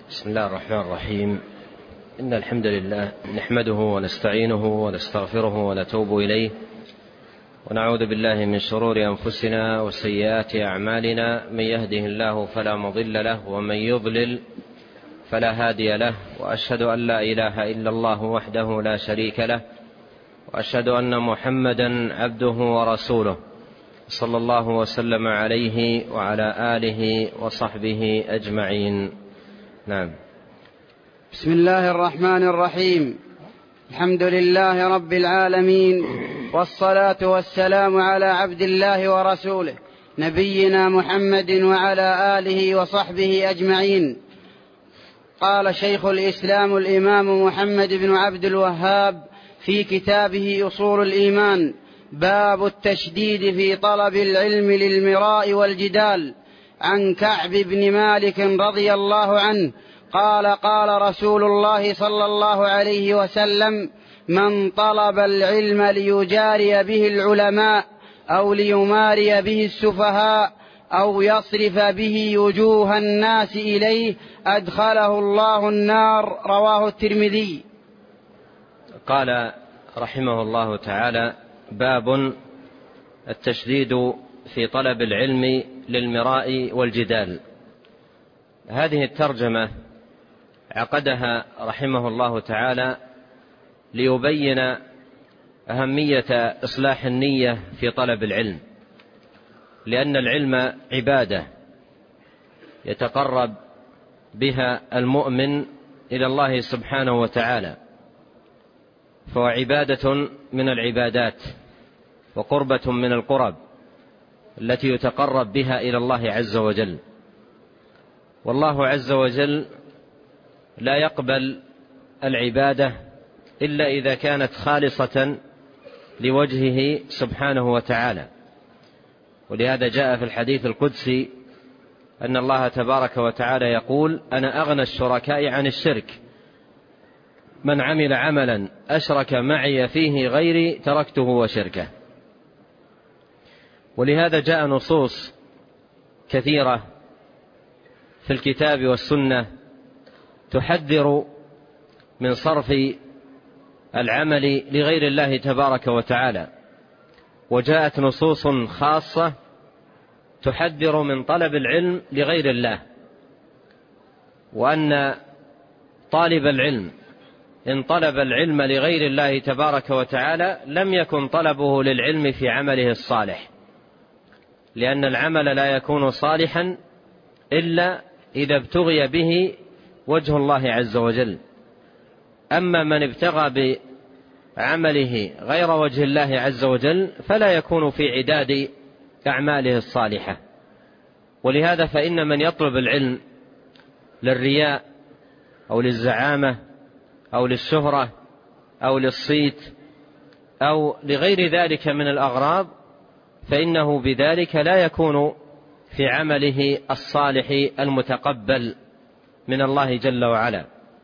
بسم الله الرحمن الرحيم. إن الحمد لله نحمده ونستعينه ونستغفره ونتوب إليه، ونعوذ بالله من شرور أنفسنا وسيئات أعمالنا. من يهده الله فلا مضل له، ومن يضلل فلا هادي له. وأشهد أن لا إله إلا الله وحده لا شريك له، وأشهد أن محمدا عبده ورسوله، صلى الله وسلم عليه وعلى آله وصحبه أجمعين. نعم. بسم الله الرحمن الرحيم. الحمد لله رب العالمين، والصلاة والسلام على عبد الله ورسوله نبينا محمد وعلى آله وصحبه أجمعين. قال شيخ الإسلام الإمام محمد بن عبد الوهاب في كتابه أصول الإيمان: باب التشديد في طلب العلم للمراء والجدال. عن كعب بن مالك رضي الله عنه قال: قال رسول الله صلى الله عليه وسلم: من طلب العلم ليجاري به العلماء أو ليماري به السفهاء أو يصرف به وجوه الناس إليه أدخله الله النار. رواه الترمذي. قال رحمه الله تعالى: باب التشديد في طلب العلم للمراء والجدال. هذه الترجمة عقدها رحمه الله تعالى ليبين أهمية إصلاح النية في طلب العلم، لأن العلم عبادة يتقرب بها المؤمن إلى الله سبحانه وتعالى، فهو عبادة من العبادات وقربة من القرب التي يتقرب بها إلى الله عز وجل. والله عز وجل لا يقبل العبادة إلا إذا كانت خالصة لوجهه سبحانه وتعالى. ولهذا جاء في الحديث القدسي أن الله تبارك وتعالى يقول: أنا أغنى الشركاء عن الشرك، من عمل عملا أشرك معي فيه غيري تركته وشركه. ولهذا جاء نصوص كثيرة في الكتاب والسنة تحذر من صرف العمل لغير الله تبارك وتعالى، وجاءت نصوص خاصة تحذر من طلب العلم لغير الله، وأن طالب العلم إن طلب العلم لغير الله تبارك وتعالى لم يكن طلبه للعلم في عمله الصالح، لأن العمل لا يكون صالحا إلا إذا ابتغي به وجه الله عز وجل. أما من ابتغى بعمله غير وجه الله عز وجل فلا يكون في عداد أعماله الصالحة. ولهذا فإن من يطلب العلم للرياء أو للزعامة أو للشهرة أو للصيت أو لغير ذلك من الأغراض فإنه بذلك لا يكون في عمله الصالح المتقبل من الله جل وعلا.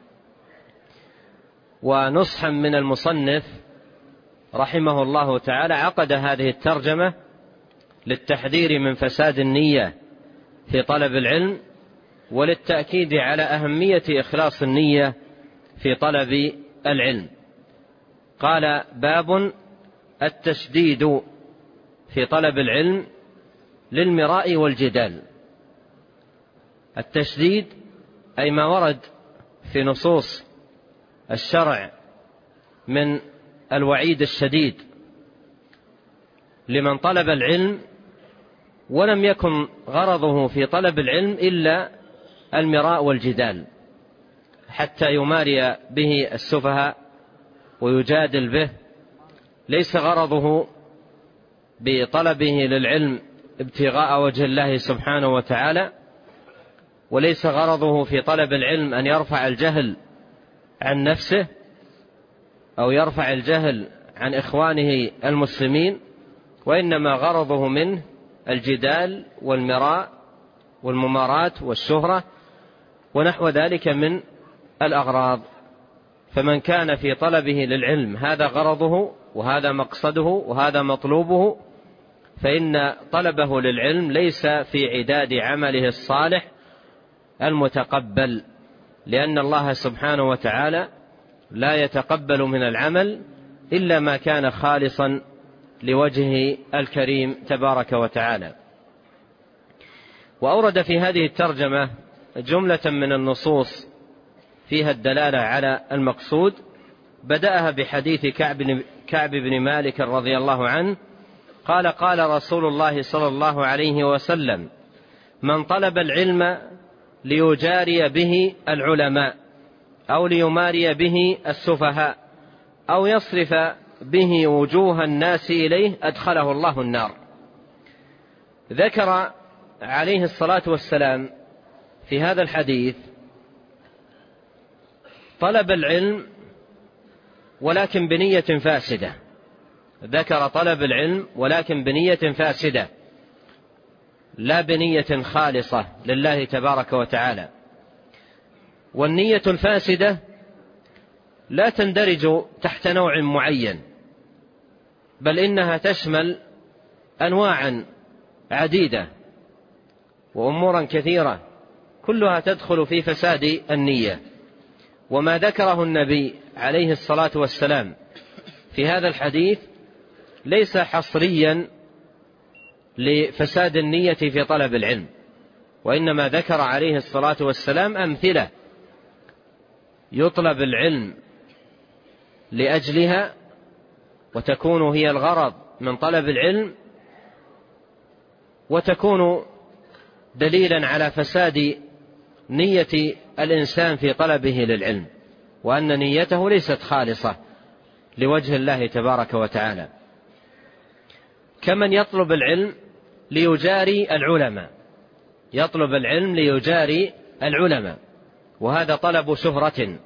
ونصحا من المصنف رحمه الله تعالى عقد هذه الترجمة للتحذير من فساد النية في طلب العلم، وللتأكيد على أهمية إخلاص النية في طلب العلم. قال: باب التشديد في طلب العلم للمراء والجدال. التشديد أي ما ورد في نصوص الشرع من الوعيد الشديد لمن طلب العلم ولم يكن غرضه في طلب العلم إلا المراء والجدال، حتى يماري به السفهاء ويجادل به. ليس غرضه بطلبه للعلم ابتغاء وجه الله سبحانه وتعالى، وليس غرضه في طلب العلم أن يرفع الجهل عن نفسه أو يرفع الجهل عن إخوانه المسلمين، وإنما غرضه منه الجدال والمراء والمماراة والشهرة ونحو ذلك من الأغراض. فمن كان في طلبه للعلم هذا غرضه وهذا مقصده وهذا مطلوبه، فإن طلبه للعلم ليس في عداد عمله الصالح المتقبل، لأن الله سبحانه وتعالى لا يتقبل من العمل إلا ما كان خالصا لوجهه الكريم تبارك وتعالى. وأورد في هذه الترجمة جملة من النصوص فيها الدلالة على المقصود، بدأها بحديث كعب بن مالك رضي الله عنه قال: قال رسول الله صلى الله عليه وسلم: من طلب العلم ليجاري به العلماء أو ليماري به السفهاء أو يصرف به وجوه الناس إليه أدخله الله النار. ذكر عليه الصلاة والسلام في هذا الحديث طلب العلم ولكن بنية فاسدة، ذكر طلب العلم ولكن بنية فاسدة، لا بنية خالصة لله تبارك وتعالى. والنية الفاسدة لا تندرج تحت نوع معين، بل إنها تشمل أنواعا عديدة وأمورا كثيرة كلها تدخل في فساد النية. وما ذكره النبي عليه الصلاة والسلام في هذا الحديث ليس حصريا لفساد النية في طلب العلم، وإنما ذكر عليه الصلاة والسلام أمثلة يطلب العلم لأجلها وتكون هي الغرض من طلب العلم، وتكون دليلا على فساد نية الإنسان في طلبه للعلم، وأن نيته ليست خالصة لوجه الله تبارك وتعالى. كمن يطلب العلم ليجاري العلماء، يطلب العلم ليجاري العلماء، وهذا طلب شهرة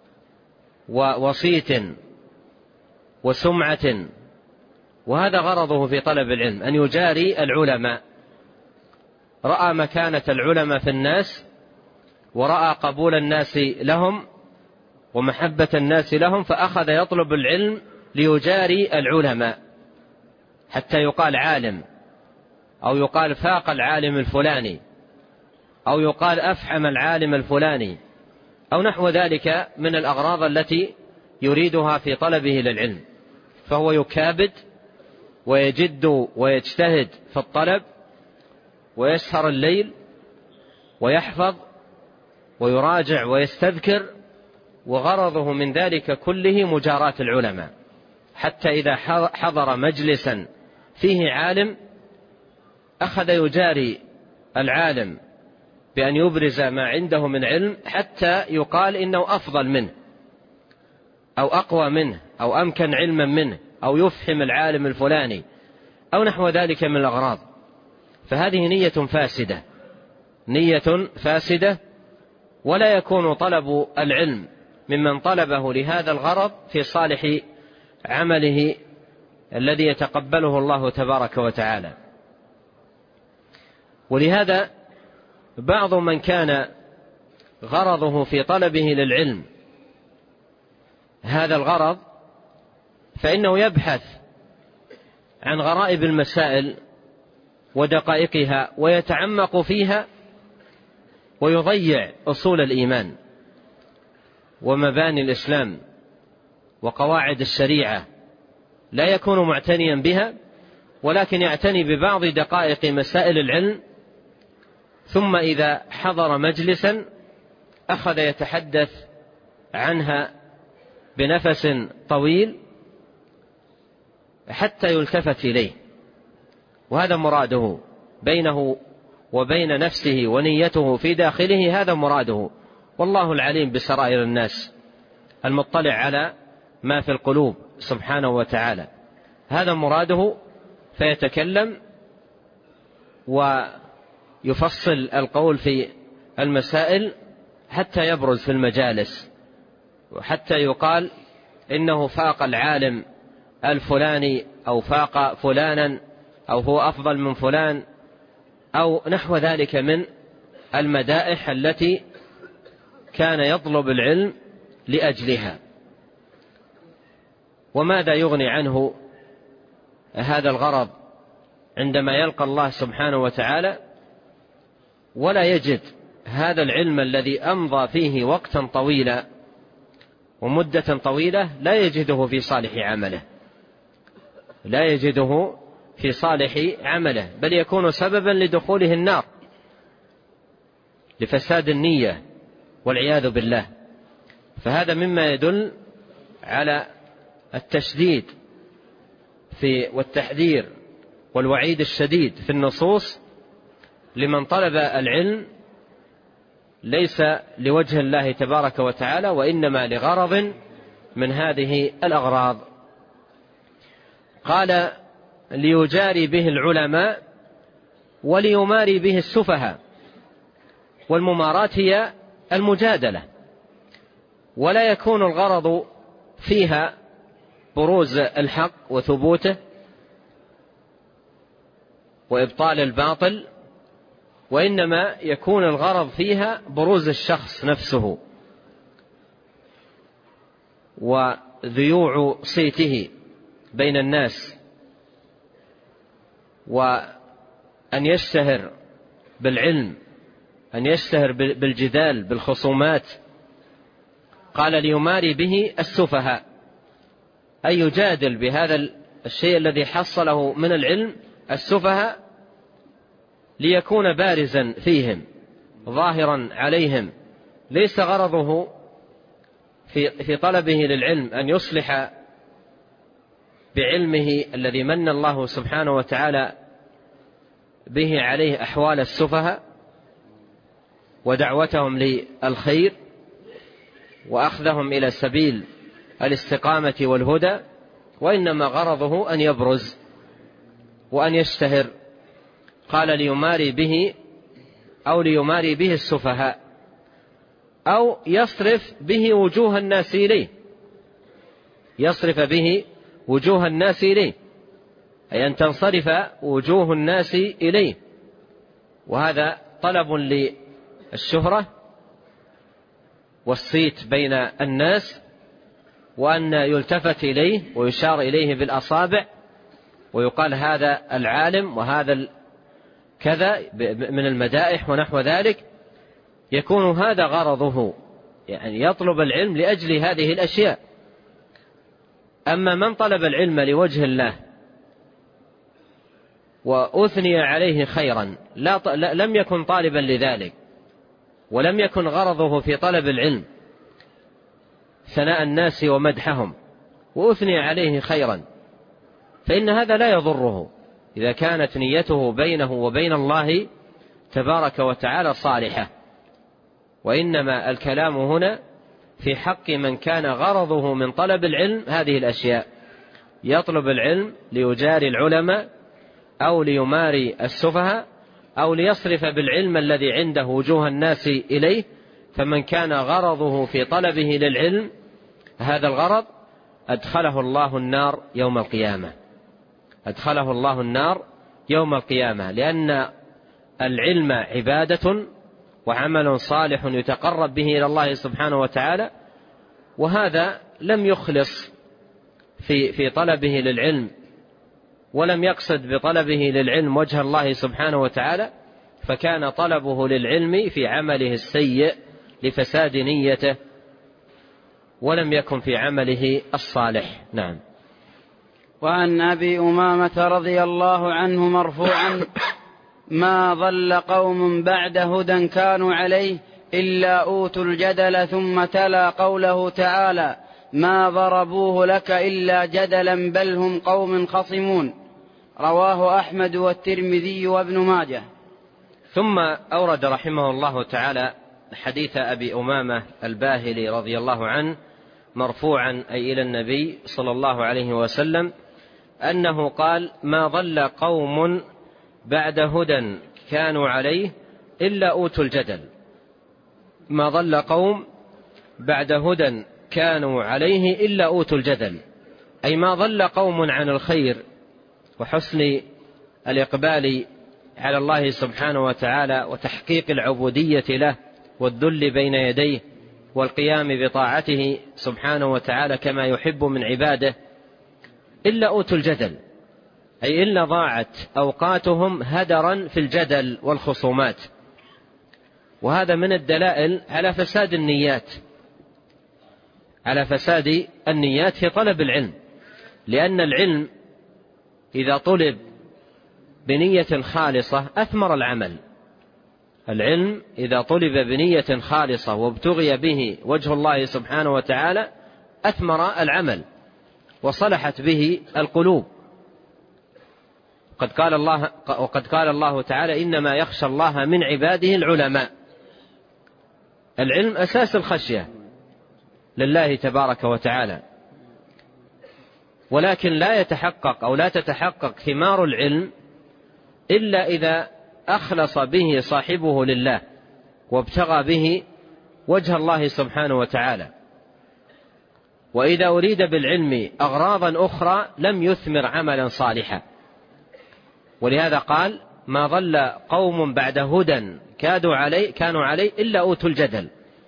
وصيت وسمعة، وهذا غرضه في طلب العلم أن يجاري العلماء. رأى مكانة العلماء في الناس، ورأى قبول الناس لهم ومحبة الناس لهم، فأخذ يطلب العلم ليجاري العلماء، حتى يقال عالم، أو يقال فاق العالم الفلاني، أو يقال أفحم العالم الفلاني، أو نحو ذلك من الأغراض التي يريدها في طلبه للعلم. فهو يكابد ويجد ويجتهد في الطلب، ويسهر الليل ويحفظ ويراجع ويستذكر، وغرضه من ذلك كله مجاراة العلماء، حتى إذا حضر مجلسا فيه عالم أخذ يجاري العالم بأن يبرز ما عنده من علم، حتى يقال إنه أفضل منه أو أقوى منه أو أمكن علما منه، أو يفهم العالم الفلاني، أو نحو ذلك من الأغراض. فهذه نية فاسدة، نية فاسدة، ولا يكون طلب العلم ممن طلبه لهذا الغرض في صالح عمله الذي يتقبله الله تبارك وتعالى. ولهذا بعض من كان غرضه في طلبه للعلم هذا الغرض، فإنه يبحث عن غرائب المسائل ودقائقها ويتعمق فيها، ويضيع أصول الإيمان ومباني الإسلام وقواعد الشريعة، لا يكون معتنيا بها، ولكن يعتني ببعض دقائق مسائل العلم، ثم إذا حضر مجلسا أخذ يتحدث عنها بنفس طويل حتى يلتفت إليه، وهذا مراده بينه وبين نفسه، ونيته في داخله هذا مراده، والله العليم بسرائر الناس المطلع على ما في القلوب سبحانه وتعالى. هذا مراده، فيتكلم ويفصل القول في المسائل حتى يبرز في المجالس، وحتى يقال إنه فاق العالم الفلاني، أو فاق فلانا، أو هو أفضل من فلان، أو نحو ذلك من المدائح التي كان يطلب العلم لأجلها. وماذا يغني عنه هذا الغرض عندما يلقى الله سبحانه وتعالى ولا يجد هذا العلم الذي أمضى فيه وقتا طويلا ومدة طويلة لا يجده في صالح عمله، لا يجده في صالح عمله، بل يكون سببا لدخوله النار لفساد النية والعياذ بالله. فهذا مما يدل على التشديد والتحذير والوعيد الشديد في النصوص لمن طلب العلم ليس لوجه الله تبارك وتعالى، وإنما لغرض من هذه الأغراض. قال: ليجاري به العلماء وليماري به السفهاء. والمماراة هي المجادلة، ولا يكون الغرض فيها بروز الحق وثبوته وإبطال الباطل، وإنما يكون الغرض فيها بروز الشخص نفسه وذيوع صيته بين الناس، وأن يشتهر بالعلم، أن يشتهر بالجدال بالخصومات. قال: ليماري به السفهاء، أي يجادل بهذا الشيء الذي حصله من العلم السفهاء، ليكون بارزا فيهم ظاهرا عليهم. ليس غرضه في طلبه للعلم أن يصلح بعلمه الذي من الله سبحانه وتعالى به عليه أحوال السفهاء ودعوتهم للخير وأخذهم إلى سبيل الاستقامة والهدى، وإنما غرضه أن يبرز وأن يشتهر. قال: ليماري به أو ليماري به السفهاء، أو يصرف به وجوه الناس إليه، يصرف به وجوه الناس إليه، أي أن تنصرف وجوه الناس إليه. وهذا طلب للشهرة والصيت بين الناس، وأن يلتفت إليه ويشار إليه بالأصابع ويقال هذا العالم وهذا كذا من المدائح ونحو ذلك. يكون هذا غرضه، يعني يطلب العلم لأجل هذه الأشياء. أما من طلب العلم لوجه الله وأثني عليه خيرا لم يكن طالبا لذلك، ولم يكن غرضه في طلب العلم ثناء الناس ومدحهم، وأثني عليه خيرا، فإن هذا لا يضره إذا كانت نيته بينه وبين الله تبارك وتعالى صالحة. وإنما الكلام هنا في حق من كان غرضه من طلب العلم هذه الأشياء، يطلب العلم ليجاري العلماء أو ليماري السفهاء أو ليصرف بالعلم الذي عنده وجوه الناس إليه. فمن كان غرضه في طلبه للعلم هذا الغرض أدخله الله النار يوم القيامة، أدخله الله النار يوم القيامة، لأن العلم عبادة وعمل صالح يتقرب به إلى الله سبحانه وتعالى، وهذا لم يخلص في طلبه للعلم ولم يقصد بطلبه للعلم وجه الله سبحانه وتعالى، فكان طلبه للعلم في عمله السيء لفساد نيته، ولم يكن في عمله الصالح. نعم. وعن أبي أمامة رضي الله عنه مرفوعا: ما ضل قوم بعد هدى كانوا عليه إلا أوتوا الجدل. ثم تلا قوله تعالى: ما ضربوه لك إلا جدلا بل هم قوم خصمون. رواه أحمد والترمذي وابن ماجه. ثم أورد رحمه الله تعالى حديث أبي أمامة الباهلي رضي الله عنه مرفوعا أي إلى النبي صلى الله عليه وسلم أنه قال: ما ضل قوم بعد هدى كانوا عليه إلا أوتوا الجدل. ما ضل قوم بعد هدى كانوا عليه إلا أوتوا الجدل، أي ما ضل قوم عن الخير وحسن الإقبال على الله سبحانه وتعالى وتحقيق العبودية له والذل بين يديه والقيام بطاعته سبحانه وتعالى كما يحب من عباده، إلا أوتوا الجدل، أي إلا ضاعت أوقاتهم هدرا في الجدل والخصومات. وهذا من الدلائل على فساد النيات في طلب العلم، لأن العلم إذا طلب بنية خالصة أثمر العمل. العلم إذا طلب بنية خالصة وابتغي به وجه الله سبحانه وتعالى أثمر العمل وصلحت به القلوب. وقد قال الله تعالى: إنما يخشى الله من عباده العلماء. العلم أساس الخشية لله تبارك وتعالى، ولكن لا يتحقق أو لا تتحقق ثمار العلم إلا إذا أخلص به صاحبه لله وابتغى به وجه الله سبحانه وتعالى. وإذا أريد بالعلم أغراضا أخرى لم يثمر عملا صالحا. ولهذا قال: ما ضل قوم بعد هدى كانوا عليه إلا أوتوا الجدل.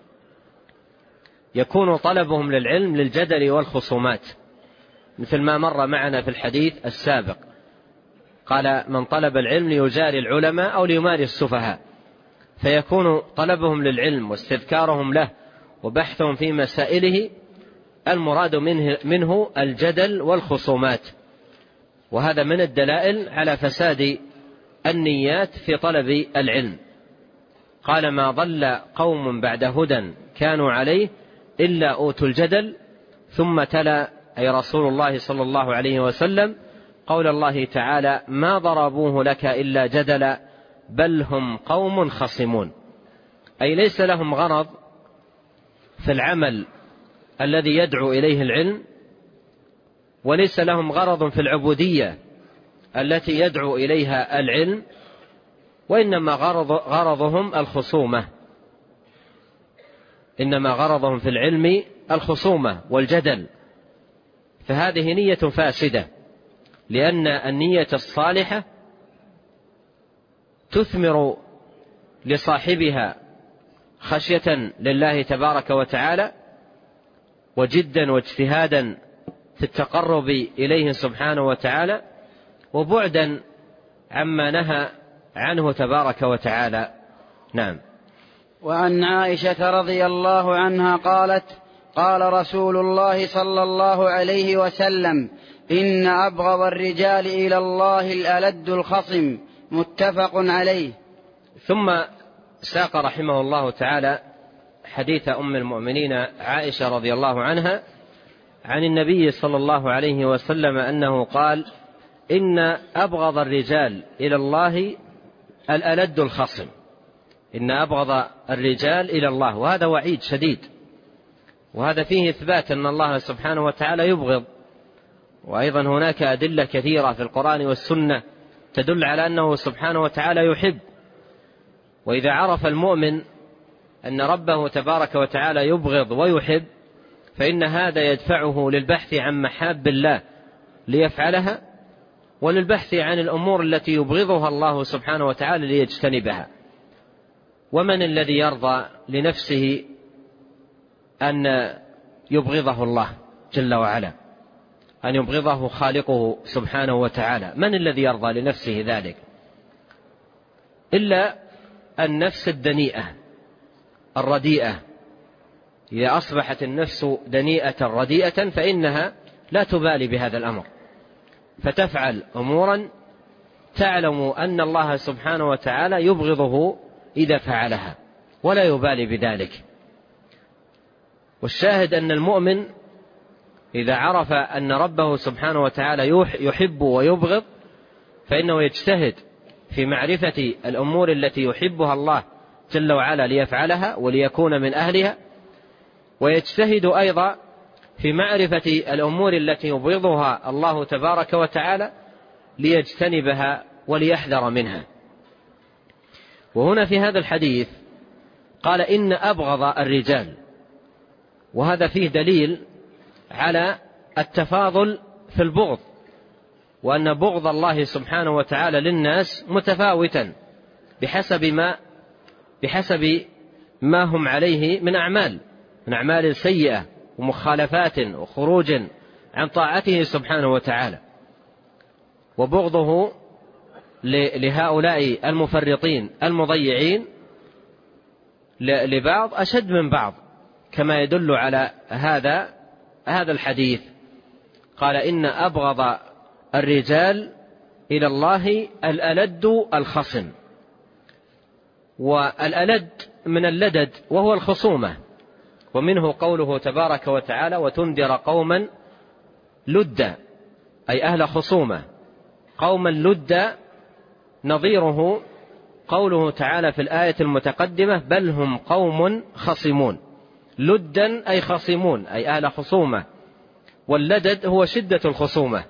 يكون طلبهم للعلم للجدل والخصومات، مثل ما مر معنا في الحديث السابق. قال: من طلب العلم ليجاري العلماء أو ليماري السفهاء. فيكون طلبهم للعلم واستذكارهم له وبحثهم في مسائله المراد منه الجدل والخصومات، وهذا من الدلائل على فساد النيات في طلب العلم. قال: ما ضل قوم بعد هدى كانوا عليه إلا أوتوا الجدل. ثم تلا، أي رسول الله صلى الله عليه وسلم، قول الله تعالى: ما ضربوه لك إلا جدلا بل هم قوم خصمون. أي ليس لهم غرض في العمل الذي يدعو إليه العلم، وليس لهم غرض في العبودية التي يدعو إليها العلم، وإنما غرضهم الخصومة. إنما غرضهم في العلم الخصومة والجدل. فهذه نية فاسدة، لأن النية الصالحة تثمر لصاحبها خشية لله تبارك وتعالى وجدا واجتهادا في التقرب إليه سبحانه وتعالى، وبعدا عما نهى عنه تبارك وتعالى. نعم. وعن عائشة رضي الله عنها قالت: قال رسول الله صلى الله عليه وسلم: إن أبغض الرجال إلى الله الألد الخصم. متفق عليه. ثم ساق رحمه الله تعالى حديث أم المؤمنين عائشة رضي الله عنها عن النبي صلى الله عليه وسلم أنه قال: إن أبغض الرجال إلى الله الألد الخصم. إن أبغض الرجال إلى الله، وهذا وعيد شديد، وهذا فيه إثبات أن الله سبحانه وتعالى يبغض. وأيضا هناك أدلة كثيرة في القرآن والسنة تدل على أنه سبحانه وتعالى يحب. وإذا عرف المؤمن أن ربه تبارك وتعالى يبغض ويحب، فإن هذا يدفعه للبحث عن محاب الله ليفعلها، وللبحث عن الأمور التي يبغضها الله سبحانه وتعالى ليجتنبها. ومن الذي يرضى لنفسه أن يبغضه الله جل وعلا، أن يبغضه خالقه سبحانه وتعالى؟ من الذي يرضى لنفسه ذلك؟ إلا النفس الدنيئة الرديئة. إذا أصبحت النفس دنيئة رديئة فإنها لا تبالي بهذا الأمر، فتفعل أمورا تعلم أن الله سبحانه وتعالى يبغضه إذا فعلها، ولا يبالي بذلك. والشاهد أن المؤمن إذا عرف أن ربه سبحانه وتعالى يحب ويبغض، فإنه يجتهد في معرفة الأمور التي يحبها الله جل وعلا ليفعلها وليكون من أهلها، ويجتهد أيضا في معرفة الأمور التي يبغضها الله تبارك وتعالى ليجتنبها وليحذر منها. وهنا في هذا الحديث قال: إن أبغض الرجال، وهذا فيه دليل على التفاضل في البغض، وأن بغض الله سبحانه وتعالى للناس متفاوتا بحسب ما هم عليه من أعمال سيئة ومخالفات وخروج عن طاعته سبحانه وتعالى. وبغضه لهؤلاء المفرطين المضيعين لبعض أشد من بعض، كما يدل على هذا الحديث. قال إن أبغض الرجال إلى الله الألد الخصم. والألد من اللدد وهو الخصومة، ومنه قوله تبارك وتعالى وتنذر قوما لدا، أي أهل خصومة. قوما لدا نظيره قوله تعالى في الآية المتقدمة بل هم قوم خصمون. لدا أي خصمون، أي أهل خصومة، واللدد هو شدة الخصومة.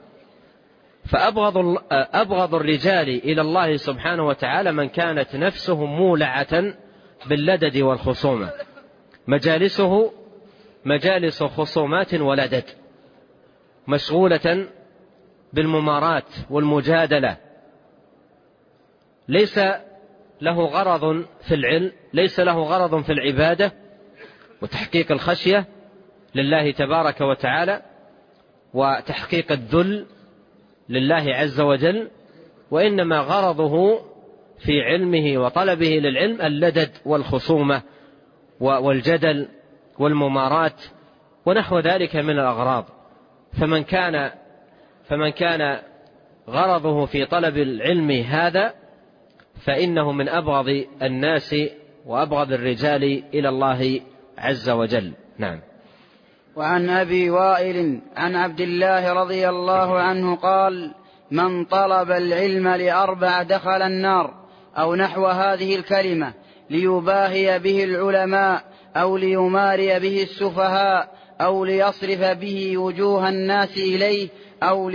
فأبغض الرجال إلى الله سبحانه وتعالى من كانت نفسه مولعة باللدد والخصومة، مجالسه مجالس خصومات ولدد، مشغولة بالممارات والمجادلة، ليس له غرض في العلم، ليس له غرض في العبادة وتحقيق الخشية لله تبارك وتعالى وتحقيق الذل لله عز وجل، وإنما غرضه في علمه وطلبه للعلم اللدد والخصومة والجدل والممارات ونحو ذلك من الأغراض. فمن كان غرضه في طلب العلم هذا فإنه من أبغض الناس وأبغض الرجال إلى الله عز وجل. نعم. وعن أبي وائل عن عبد الله رضي الله عنه قال من طلب العلم لأربع دخل النار، أو نحو هذه الكلمة، ليباهي به العلماء أو ليماري به السفهاء أو ليصرف به وجوه الناس إليه أو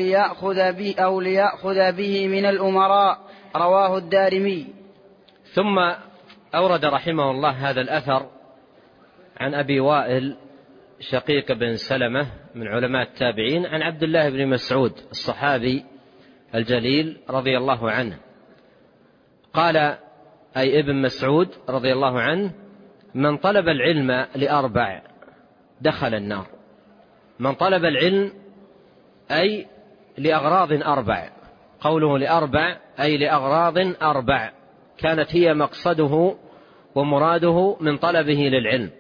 ليأخذ به من الأمراء. رواه الدارمي. ثم أورد رحمه الله هذا الأثر عن أبي وائل شقيق بن سلمة من علماء التابعين عن عبد الله بن مسعود الصحابي الجليل رضي الله عنه قال، أي ابن مسعود رضي الله عنه: من طلب العلم لأربع دخل النار. من طلب العلم أي لأغراض أربع، قوله لأربع أي لأغراض أربع كانت هي مقصده ومراده من طلبه للعلم.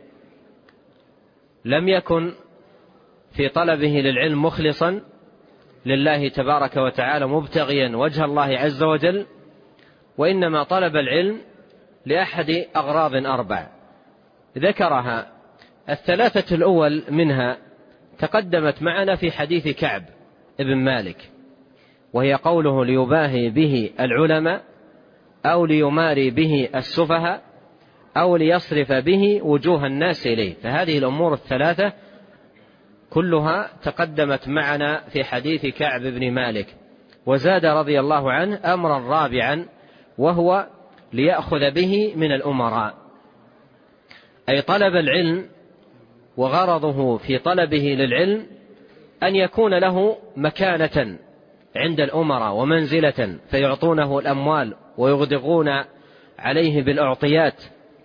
لم يكن في طلبه للعلم مخلصا لله تبارك وتعالى مبتغيا وجه الله عز وجل، وإنما طلب العلم لأحد أغراض أربع ذكرها. الثلاثة الأول منها تقدمت معنا في حديث كعب ابن مالك، وهي قوله ليباهي به العلماء أو ليماري به السفهاء أو ليصرف به وجوه الناس إليه. فهذه الأمور الثلاثة كلها تقدمت معنا في حديث كعب بن مالك. وزاد رضي الله عنه أمرا رابعا وهو ليأخذ به من الأمراء، أي طلب العلم وغرضه في طلبه للعلم أن يكون له مكانة عند الأمراء ومنزلة فيعطونه الأموال ويغدقون عليه بالأعطيات،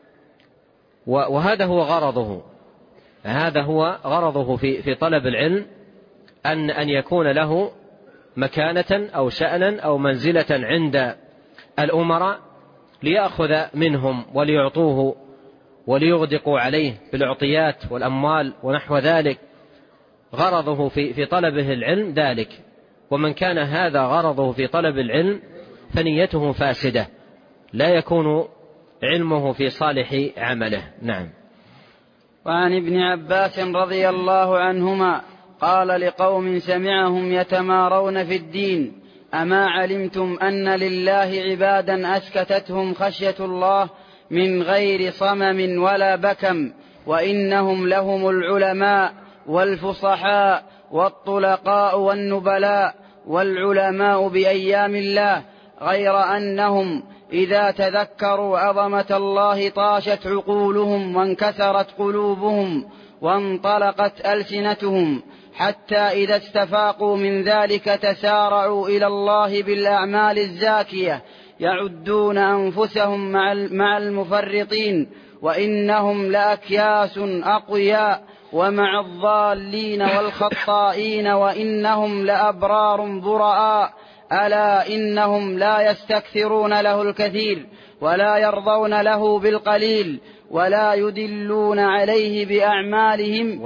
وهذا هو غرضه. هذا هو غرضه في طلب العلم، أن يكون له مكانة أو شأنا أو منزلة عند الأمراء ليأخذ منهم وليعطوه وليغدقوا عليه بالأعطيات والأموال ونحو ذلك. غرضه في طلبه العلم ذلك. ومن كان هذا غرضه في طلب العلم فنيته فاسدة، لا يكون علمه في صالح عمله. نعم. وعن ابن عباس رضي الله عنهما قال لقوم سمعهم يتمارون في الدين: أما علمتم أن لله عبادا أسكتتهم خشية الله من غير صمم ولا بكم، وإنهم لهم العلماء والفصحاء والطلقاء والنبلاء والعلماء بأيام الله، غير أنهم إذا تذكروا عظمة الله طاشت عقولهم وانكسرت قلوبهم وانطلقت ألسنتهم، حتى إذا استفاقوا من ذلك تسارعوا إلى الله بالأعمال الزاكية يعدون أنفسهم مع المفرطين، وإنهم لأكياس أقوياء ومع الضالين والخطائين، وإنهم لأبرار براء، ألا إنهم لا يستكثرون له الكثير ولا يرضون له بالقليل ولا يدلون عليه بأعمالهم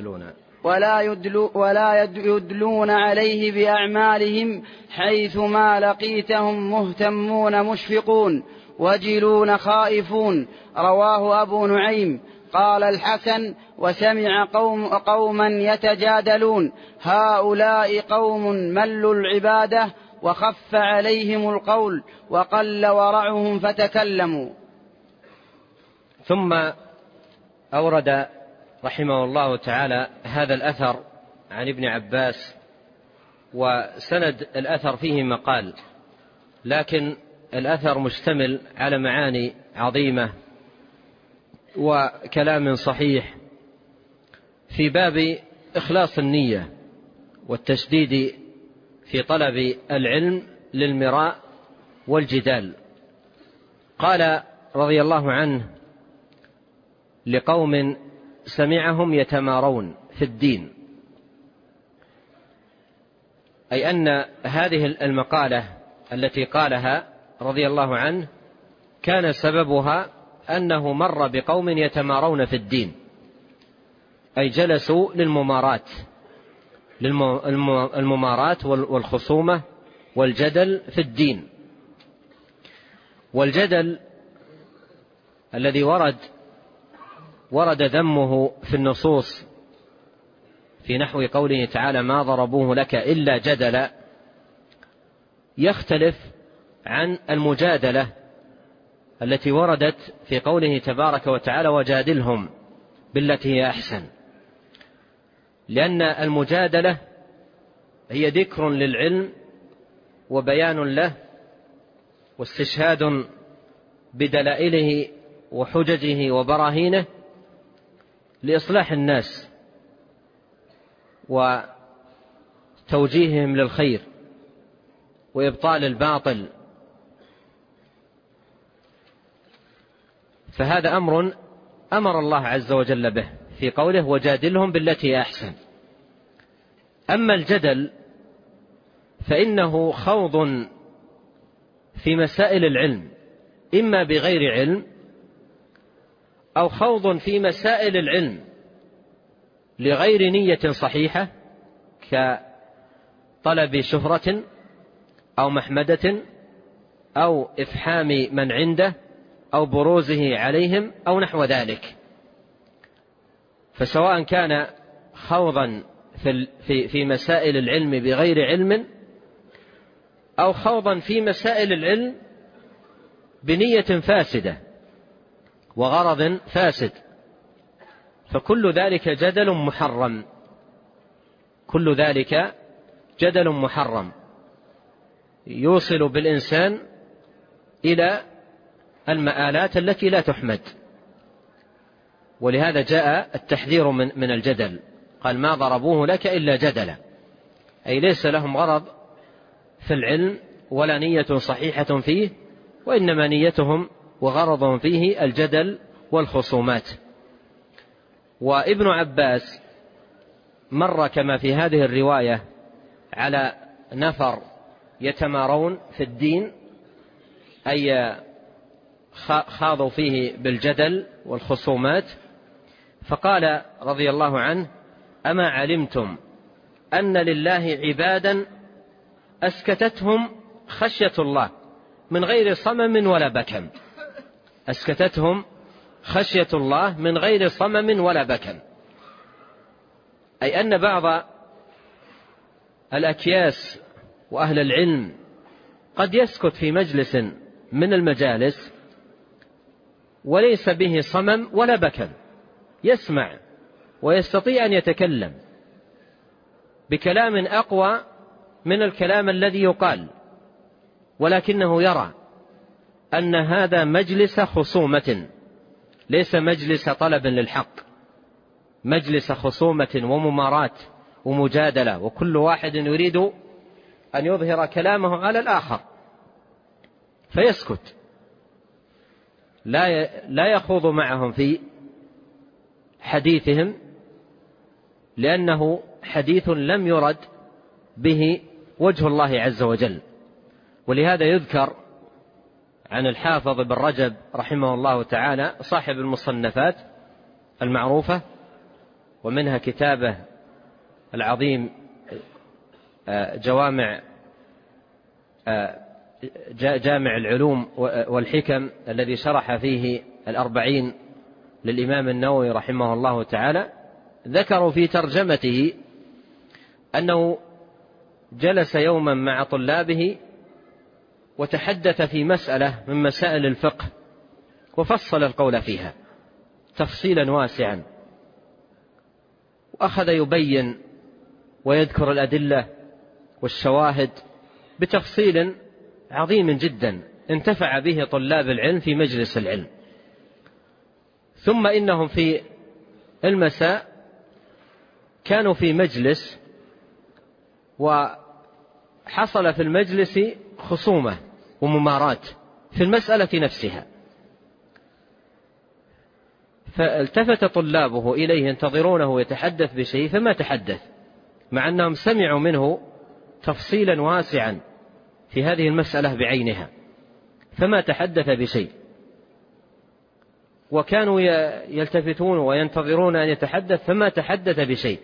ولا يدلون عليه بأعمالهم حيثما لقيتهم مهتمون مشفقون وجلون خائفون. رواه أبو نعيم. قال الحسن: وسمع قوما يتجادلون هؤلاء قوم ملوا العبادة وخف عليهم القول وقل ورعهم فتكلموا. ثم أورد رحمه الله تعالى هذا الأثر عن ابن عباس، وسند الأثر فيه مقال، لكن الأثر مشتمل على معاني عظيمة وكلام صحيح في باب إخلاص النية والتشديد في طلب العلم للمراء والجدال. قال رضي الله عنه: لقوم سمعهم يتمارون في الدين، أي أن هذه المقالة التي قالها رضي الله عنه كان سببها أنه مر بقوم يتمارون في الدين، أي جلسوا للممارات والخصومة والجدل في الدين. والجدل الذي ورد ذمه في النصوص في نحو قوله تعالى: ما ضربوه لك إلا جدلا، يختلف عن المجادلة التي وردت في قوله تبارك وتعالى: وجادلهم بالتي هي أحسن، لأن المجادلة هي ذكر للعلم وبيان له واستشهاد بدلائله وحججه وبراهينه لإصلاح الناس وتوجيههم للخير وإبطال الباطل. فهذا أمر الله عز وجل به في قوله: وجادلهم بالتي أحسن. أما الجدل فإنه خوض في مسائل العلم، إما بغير علم أو خوض في مسائل العلم لغير نية صحيحة، كطلب شهرة أو محمدة أو إفحام من عنده أو بروزه عليهم أو نحو ذلك. فسواء كان خوضا في مسائل العلم بغير علم أو خوضا في مسائل العلم بنية فاسدة وغرض فاسد، فكل ذلك جدل محرم، كل ذلك جدل محرم يوصل بالإنسان إلى المآلات التي لا تحمد. ولهذا جاء التحذير من الجدل، قال: ما ضربوه لك إلا جدلا، أي ليس لهم غرض في العلم ولا نية صحيحة فيه، وإنما نيتهم وغرضهم فيه الجدل والخصومات. وابن عباس مر كما في هذه الرواية على نفر يتمارون في الدين، أي خاضوا فيه بالجدل والخصومات، فقال رضي الله عنه: أما علمتم أن لله عبادا أسكتتهم خشية الله من غير صمم ولا بكم. أسكتتهم خشية الله من غير صمم ولا بكم، أي أن بعض الأكياس وأهل العلم قد يسكت في مجلس من المجالس وليس به صمم ولا بكم، يسمع ويستطيع أن يتكلم بكلام أقوى من الكلام الذي يقال، ولكنه يرى أن هذا مجلس خصومة ليس مجلس طلب للحق، مجلس خصومة ومماراة ومجادلة، وكل واحد يريد أن يظهر كلامه على الآخر، فيسكت، لا يخوض معهم في حديثهم، لأنه حديث لم يرد به وجه الله عز وجل، ولهذا يذكر عن الحافظ بن رجب رحمه الله تعالى صاحب المصنفات المعروفة، ومنها كتابه العظيم جامع العلوم والحكم الذي شرح فيه 40 للإمام النووي رحمه الله تعالى. ذكروا في ترجمته أنه جلس يوما مع طلابه وتحدث في مسألة من مسائل الفقه، وفصل القول فيها تفصيلا واسعا، وأخذ يبين ويذكر الأدلة والشواهد بتفصيل عظيم جدا انتفع به طلاب العلم في مجلس العلم. ثم إنهم في المساء كانوا في مجلس، وحصل في المجلس خصومة ومماراة في المسألة نفسها، فالتفت طلابه إليه ينتظرونه يتحدث بشيء فما تحدث، مع أنهم سمعوا منه تفصيلا واسعا في هذه المسألة بعينها، فما تحدث بشيء. وكانوا يلتفتون وينتظرون أن يتحدث فما تحدث بشيء،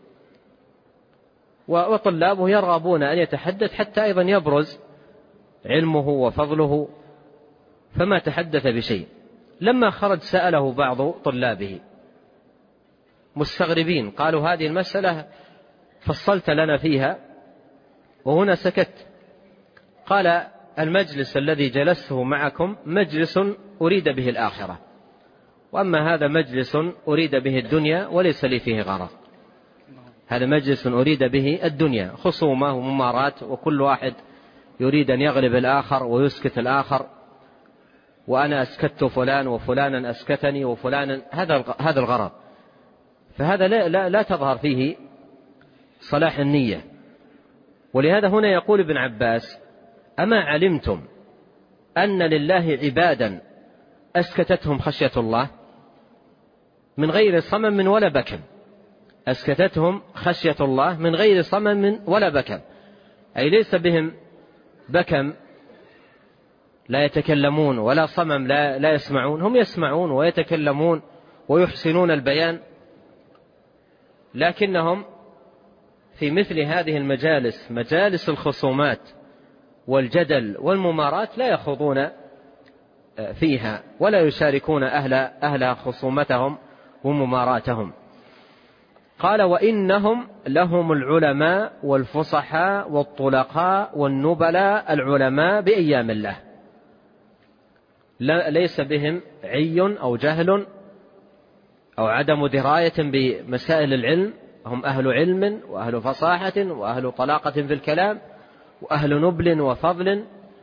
وطلابه يرغبون أن يتحدث حتى أيضا يبرز علمه وفضله، فما تحدث بشيء. لما خرج سأله بعض طلابه مستغربين، قالوا هذه المسألة فصلت لنا فيها وهنا سكت. قال المجلس الذي جلسته معكم مجلس أريد به الآخرة، وأما هذا مجلس أريد به الدنيا وليس لي فيه غرض. هذا مجلس أريد به الدنيا، خصومة وممارات، وكل واحد يريد أن يغلب الآخر ويسكت الآخر، وأنا أسكت فلان وفلانا أسكتني وفلانا، هذا الغرض. فهذا لا تظهر فيه صلاح النية. ولهذا هنا يقول ابن عباس: أما علمتم أن لله عبادا أسكتتهم خشية الله من غير صمم ولا بكم، أسكتتهم خشية الله من غير صمم ولا بكم، أي ليس بهم بكم لا يتكلمون ولا صمم لا يسمعون، هم يسمعون ويتكلمون ويحسنون البيان، لكنهم في مثل هذه المجالس، مجالس الخصومات والجدل والممارات، لا يخوضون فيها ولا يشاركون أهل خصومتهم ومماراتهم. قال: وإنهم لهم العلماء والفصحاء والطلقاء والنبلاء العلماء بأيام الله، ليس بهم عي أو جهل أو عدم دراية بمسائل العلم، هم أهل علم وأهل فصاحة وأهل طلاقة في الكلام وأهل نبل وفضل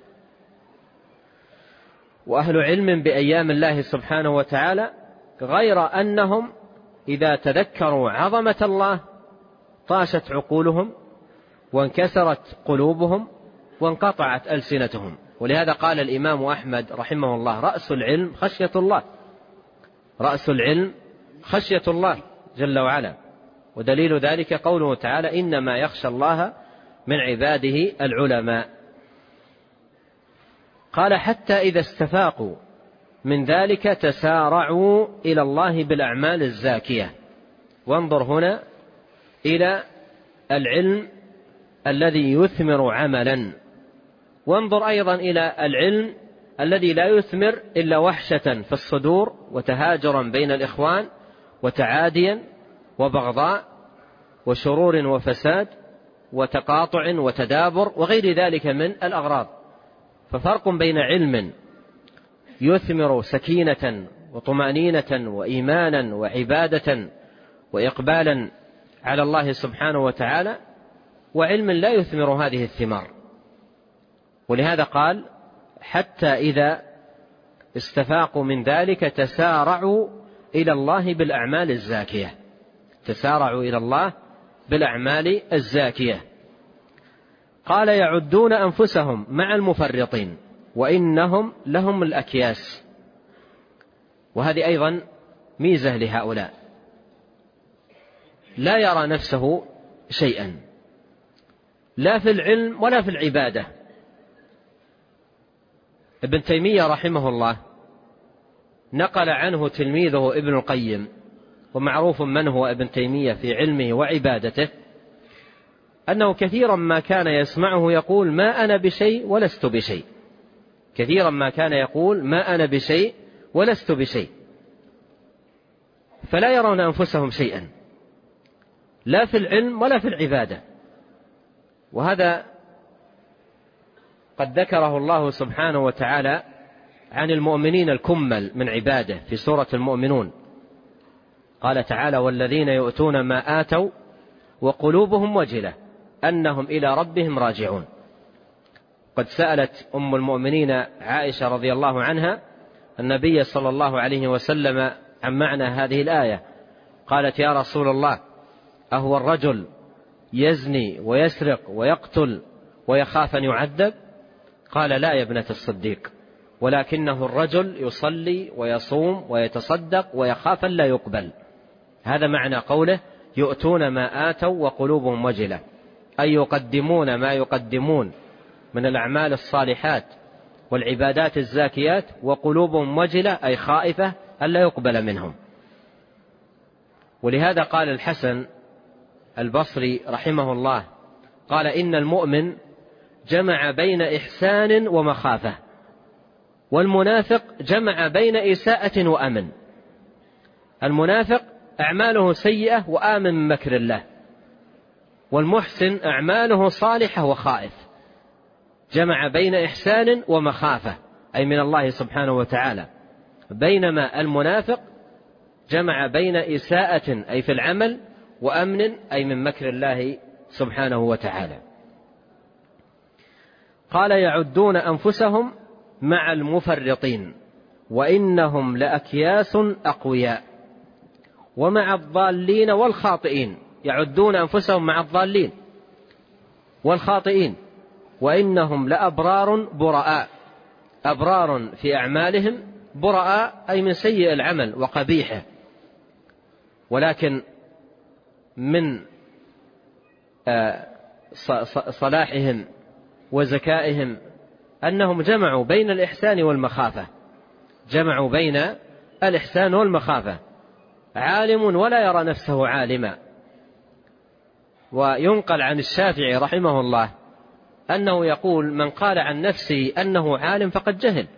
وأهل علم بأيام الله سبحانه وتعالى، غير أنهم إذا تذكروا عظمة الله طاشت عقولهم وانكسرت قلوبهم وانقطعت ألسنتهم. ولهذا قال الإمام أحمد رحمه الله: رأس العلم خشية الله، رأس العلم خشية الله جل وعلا. ودليل ذلك قوله تعالى: إنما يخشى الله من عباده العلماء. قال: حتى إذا استفاقوا من ذلك تسارعوا إلى الله بالأعمال الزاكية. وانظر هنا إلى العلم الذي يثمر عملا، وانظر أيضا إلى العلم الذي لا يثمر إلا وحشة في الصدور وتهاجرا بين الإخوان وتعاديا وبغضاء وشرور وفساد وتقاطع وتدابر وغير ذلك من الأغراض. ففرق بين علم يثمر سكينة وطمأنينة وإيمانا وعبادة وإقبالا على الله سبحانه وتعالى، وعلم لا يثمر هذه الثمار. ولهذا قال: حتى إذا استفاقوا من ذلك تسارعوا إلى الله بالأعمال الزاكية، تسارعوا إلى الله بالأعمال الزاكية. قال: يعدون أنفسهم مع المفرطين وإنهم لهم الأكياس. وهذه أيضا ميزة لهؤلاء، لا يرى نفسه شيئا لا في العلم ولا في العبادة، ابن تيمية رحمه الله نقل عنه تلميذه ابن القيم، ومعروف من هو ابن تيمية في علمه وعبادته، أنه كثيرا ما كان يسمعه يقول ما أنا بشيء ولست بشيء، كثيرا ما كان يقول ما أنا بشيء ولست بشيء، فلا يرون أنفسهم شيئا لا في العلم ولا في العبادة. وهذا قد ذكره الله سبحانه وتعالى عن المؤمنين الكمل من عباده في سورة المؤمنون، قال تعالى والذين يؤتون ما آتوا وقلوبهم وجلة أنهم إلى ربهم راجعون. قد سألت أم المؤمنين عائشة رضي الله عنها النبي صلى الله عليه وسلم عن معنى هذه الآية، قالت يا رسول الله أهو الرجل يزني ويسرق ويقتل ويخاف أن يعذب؟ قال لا يا ابنة الصديق، ولكنه الرجل يصلي ويصوم ويتصدق ويخاف أن لا يقبل. هذا معنى قوله يؤتون ما آتوا وقلوبهم وجلة، أي يقدمون ما يقدمون من الأعمال الصالحات والعبادات الزاكيات وقلوبهم وجلة، أي خائفة أن لا يقبل منهم. ولهذا قال الحسن البصري رحمه الله قال إن المؤمن جمع بين إحسان ومخافة، والمنافق جمع بين إساءة وأمن. المنافق أعماله سيئة وآمن من مكر الله، والمحسن أعماله صالحة وخائف، جمع بين إحسان ومخافة أي من الله سبحانه وتعالى، بينما المنافق جمع بين إساءة أي في العمل وأمن أي من مكر الله سبحانه وتعالى. قال يعدون أنفسهم مع المفرطين وإنهم لأكياس أقوياء ومع الضالين والخاطئين، يعدون أنفسهم مع الضالين والخاطئين، وإنهم لأبرار براء، أبرار في أعمالهم براء أي من سيء العمل وقبيحه، ولكن من صلاحهم وزكائهم أنهم جمعوا بين الإحسان والمخافة، جمعوا بين الإحسان والمخافة. عالم ولا يرى نفسه عالما. وينقل عن الشافعي رحمه الله أنه يقول من قال عن نفسه أنه عالم فقد جهل،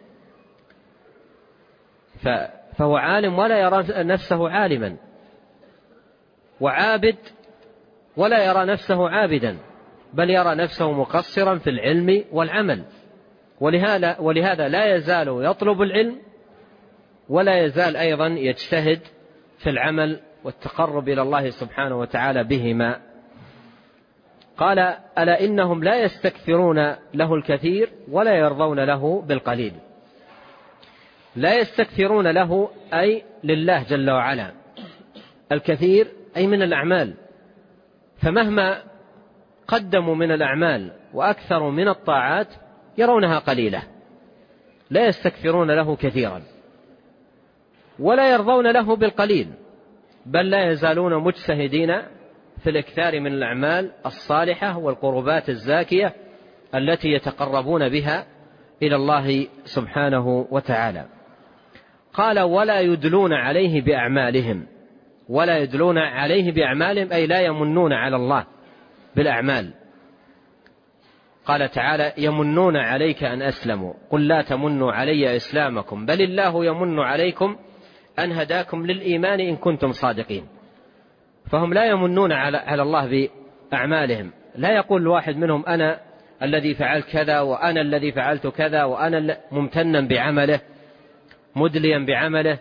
فهو عالم ولا يرى نفسه عالما، وعابد ولا يرى نفسه عابدا، بل يرى نفسه مقصرا في العلم والعمل. ولهذا لا يزال يطلب العلم ولا يزال أيضا يجتهد في العمل والتقرب إلى الله سبحانه وتعالى بهما. قال ألا إنهم لا يستكثرون له الكثير ولا يرضون له بالقليل. لا يستكثرون له أي لله جل وعلا، الكثير أي من الأعمال، فمهما قدموا من الأعمال وأكثروا من الطاعات يرونها قليلة، لا يستكثرون له كثيرا ولا يرضون له بالقليل، بل لا يزالون مجتهدين في الإكثار من الأعمال الصالحة والقربات الزاكية التي يتقربون بها إلى الله سبحانه وتعالى. قال ولا يدلون عليه بأعمالهم، ولا يدلون عليه بأعمالهم أي لا يمنون على الله بالأعمال. قال تعالى يمنون عليك أن أسلموا قل لا تمنوا علي إسلامكم بل الله يمن عليكم أن هداكم للإيمان إن كنتم صادقين. فهم لا يمنون على الله بأعمالهم، لا يقول الواحد منهم أنا الذي فعلت كذا وأنا الذي فعلت كذا وأنا ممتنا بعمله مدليا بعمله.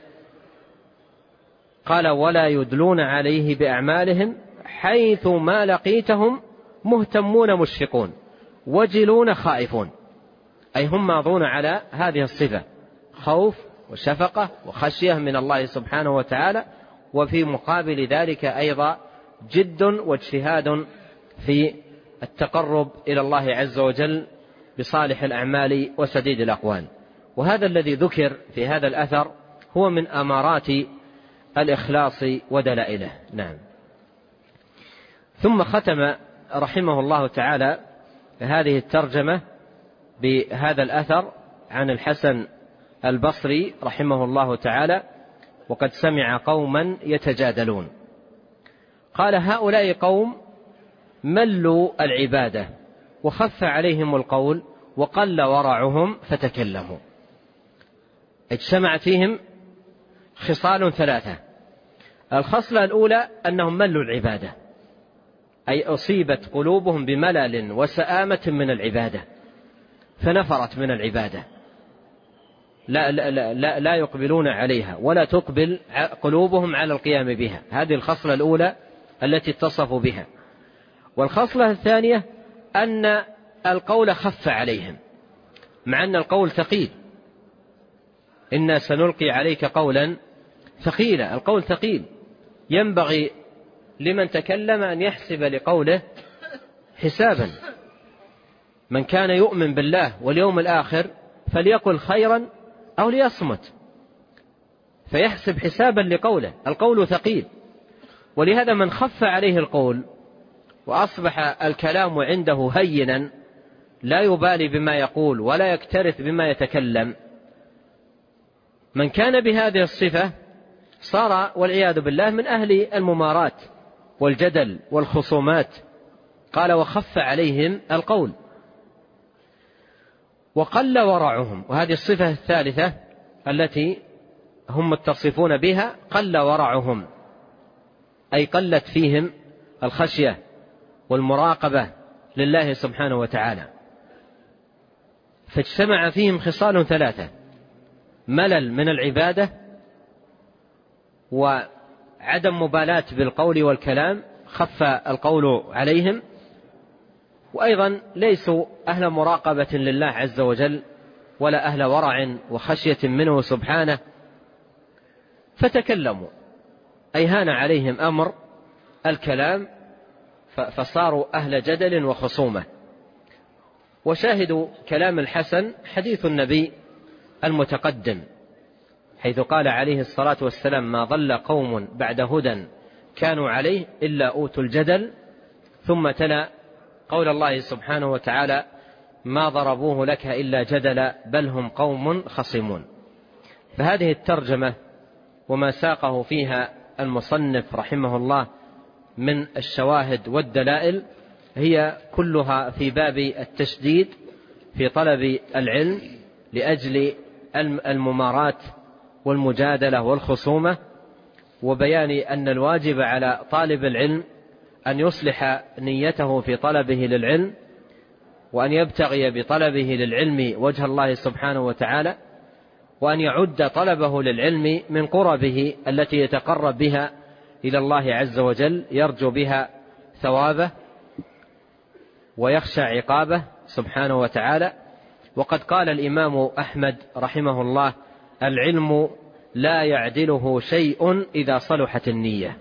قال ولا يدلون عليه بأعمالهم حيث ما لقيتهم مهتمون مشفقون وجلون خائفون، أي هم ماضون على هذه الصفة، خوف وشفقة وخشية من الله سبحانه وتعالى، وفي مقابل ذلك أيضا جد واجتهاد في التقرب إلى الله عز وجل بصالح الأعمال وسديد الأقوال. وهذا الذي ذكر في هذا الأثر هو من أمارات الإخلاص ودلائله. نعم. ثم ختم رحمه الله تعالى هذه الترجمة بهذا الأثر عن الحسن البصري رحمه الله تعالى: وقد سمع قوما يتجادلون. قال: هؤلاء قوم ملوا العبادة وخف عليهم القول وقل ورعهم فتكلموا. اجتمعت فيهم خصال ثلاثة. الخصلة الأولى أنهم ملوا العبادة، أي أصيبت قلوبهم بملل وسآمة من العبادة فنفرت من العبادة، لا يقبلون عليها ولا تقبل قلوبهم على القيام بها. هذه الخصلة الأولى التي اتصفوا بها. والخصلة الثانية أن القول خف عليهم، مع أن القول ثقيل. إنا سنلقي عليك قولا ثقيلا. القول ثقيل، ينبغي لمن تكلم أن يحسب لقوله حسابا. من كان يؤمن بالله واليوم الآخر فليقل خيرا أو ليصمت، فيحسب حسابا لقوله. القول ثقيل، ولهذا من خف عليه القول وأصبح الكلام عنده هينا لا يبالي بما يقول ولا يكترث بما يتكلم، من كان بهذه الصفة صار والعياذ بالله من أهل الممارات والجدل والخصومات. قال: وخف عليهم القول وقل ورعهم. وهذه الصفة الثالثة التي هم متصفون بها: قل ورعهم، أي قلت فيهم الخشية والمراقبة لله سبحانه وتعالى. فاجتمع فيهم خصال ثلاثة: ملل من العبادة، وعدم مبالاة بالقول والكلام، خف القول عليهم، وأيضا ليسوا أهل مراقبة لله عز وجل ولا أهل ورع وخشية منه سبحانه، فتكلموا، أي هان عليهم أمر الكلام فصاروا أهل جدل وخصومة. وشاهدوا كلام الحسن حديث النبي المتقدم، حيث قال عليه الصلاة والسلام: ما ضل قوم بعد هدى كانوا عليه إلا أوتوا الجدل. ثم تلا قول الله سبحانه وتعالى: ما ضربوه لك إلا جدلا بل هم قوم خصمون. فهذه الترجمة وما ساقه فيها المصنف رحمه الله من الشواهد والدلائل هي كلها في باب التشديد في طلب العلم لأجل الممارات والمجادلة والخصومة، وبيان أن الواجب على طالب العلم أن يصلح نيته في طلبه للعلم، وأن يبتغي بطلبه للعلم وجه الله سبحانه وتعالى، وأن يعد طلبه للعلم من قربه التي يتقرب بها إلى الله عز وجل، يرجو بها ثوابه ويخشى عقابه سبحانه وتعالى. وقد قال الإمام أحمد رحمه الله: العلم لا يعدله شيء إذا صلحت النية.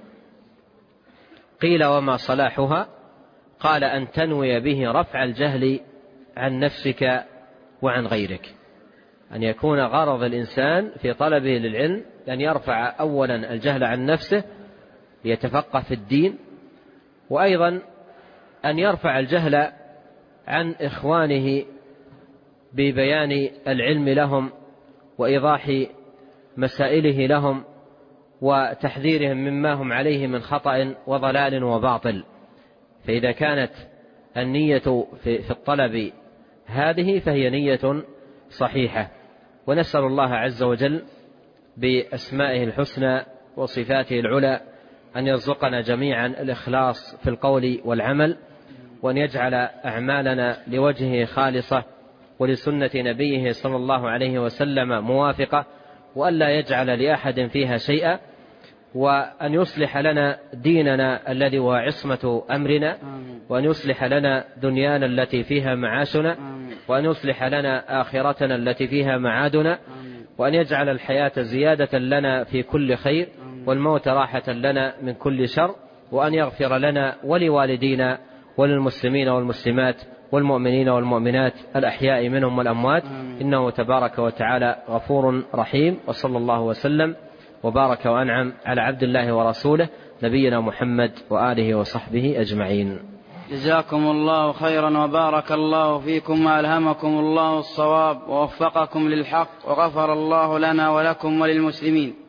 قيل: وما صلاحها؟ قال: أن تنوي به رفع الجهل عن نفسك وعن غيرك. أن يكون غرض الإنسان في طلبه للعلم أن يرفع أولا الجهل عن نفسه ليتفقه في الدين، وأيضا أن يرفع الجهل عن إخوانه ببيان العلم لهم وإيضاح مسائله لهم وتحذيرهم مما هم عليه من خطأ وضلال وباطل. فإذا كانت النية في الطلب هذه فهي نية صحيحة. ونسأل الله عز وجل بأسمائه الحسنى وصفاته العلى أن يرزقنا جميعا الإخلاص في القول والعمل، وأن يجعل أعمالنا لوجهه خالصة ولسنة نبيه صلى الله عليه وسلم موافقة، وأن لا يجعل لأحد فيها شيئا، وأن يصلح لنا ديننا الذي هو عصمة أمرنا، وأن يصلح لنا دنيانا التي فيها معاشنا، وأن يصلح لنا آخرتنا التي فيها معادنا، وأن يجعل الحياة زيادة لنا في كل خير والموت راحة لنا من كل شر، وأن يغفر لنا ولوالدينا وللمسلمين والمسلمات والمؤمنين والمؤمنات الأحياء منهم والأموات، إنه تبارك وتعالى غفور رحيم. وصلى الله وسلم وبارك وأنعم على عبد الله ورسوله نبينا محمد وآله وصحبه أجمعين. جزاكم الله خيرا وبارك الله فيكم وألهمكم الله الصواب ووفقكم للحق وغفر الله لنا ولكم وللمسلمين.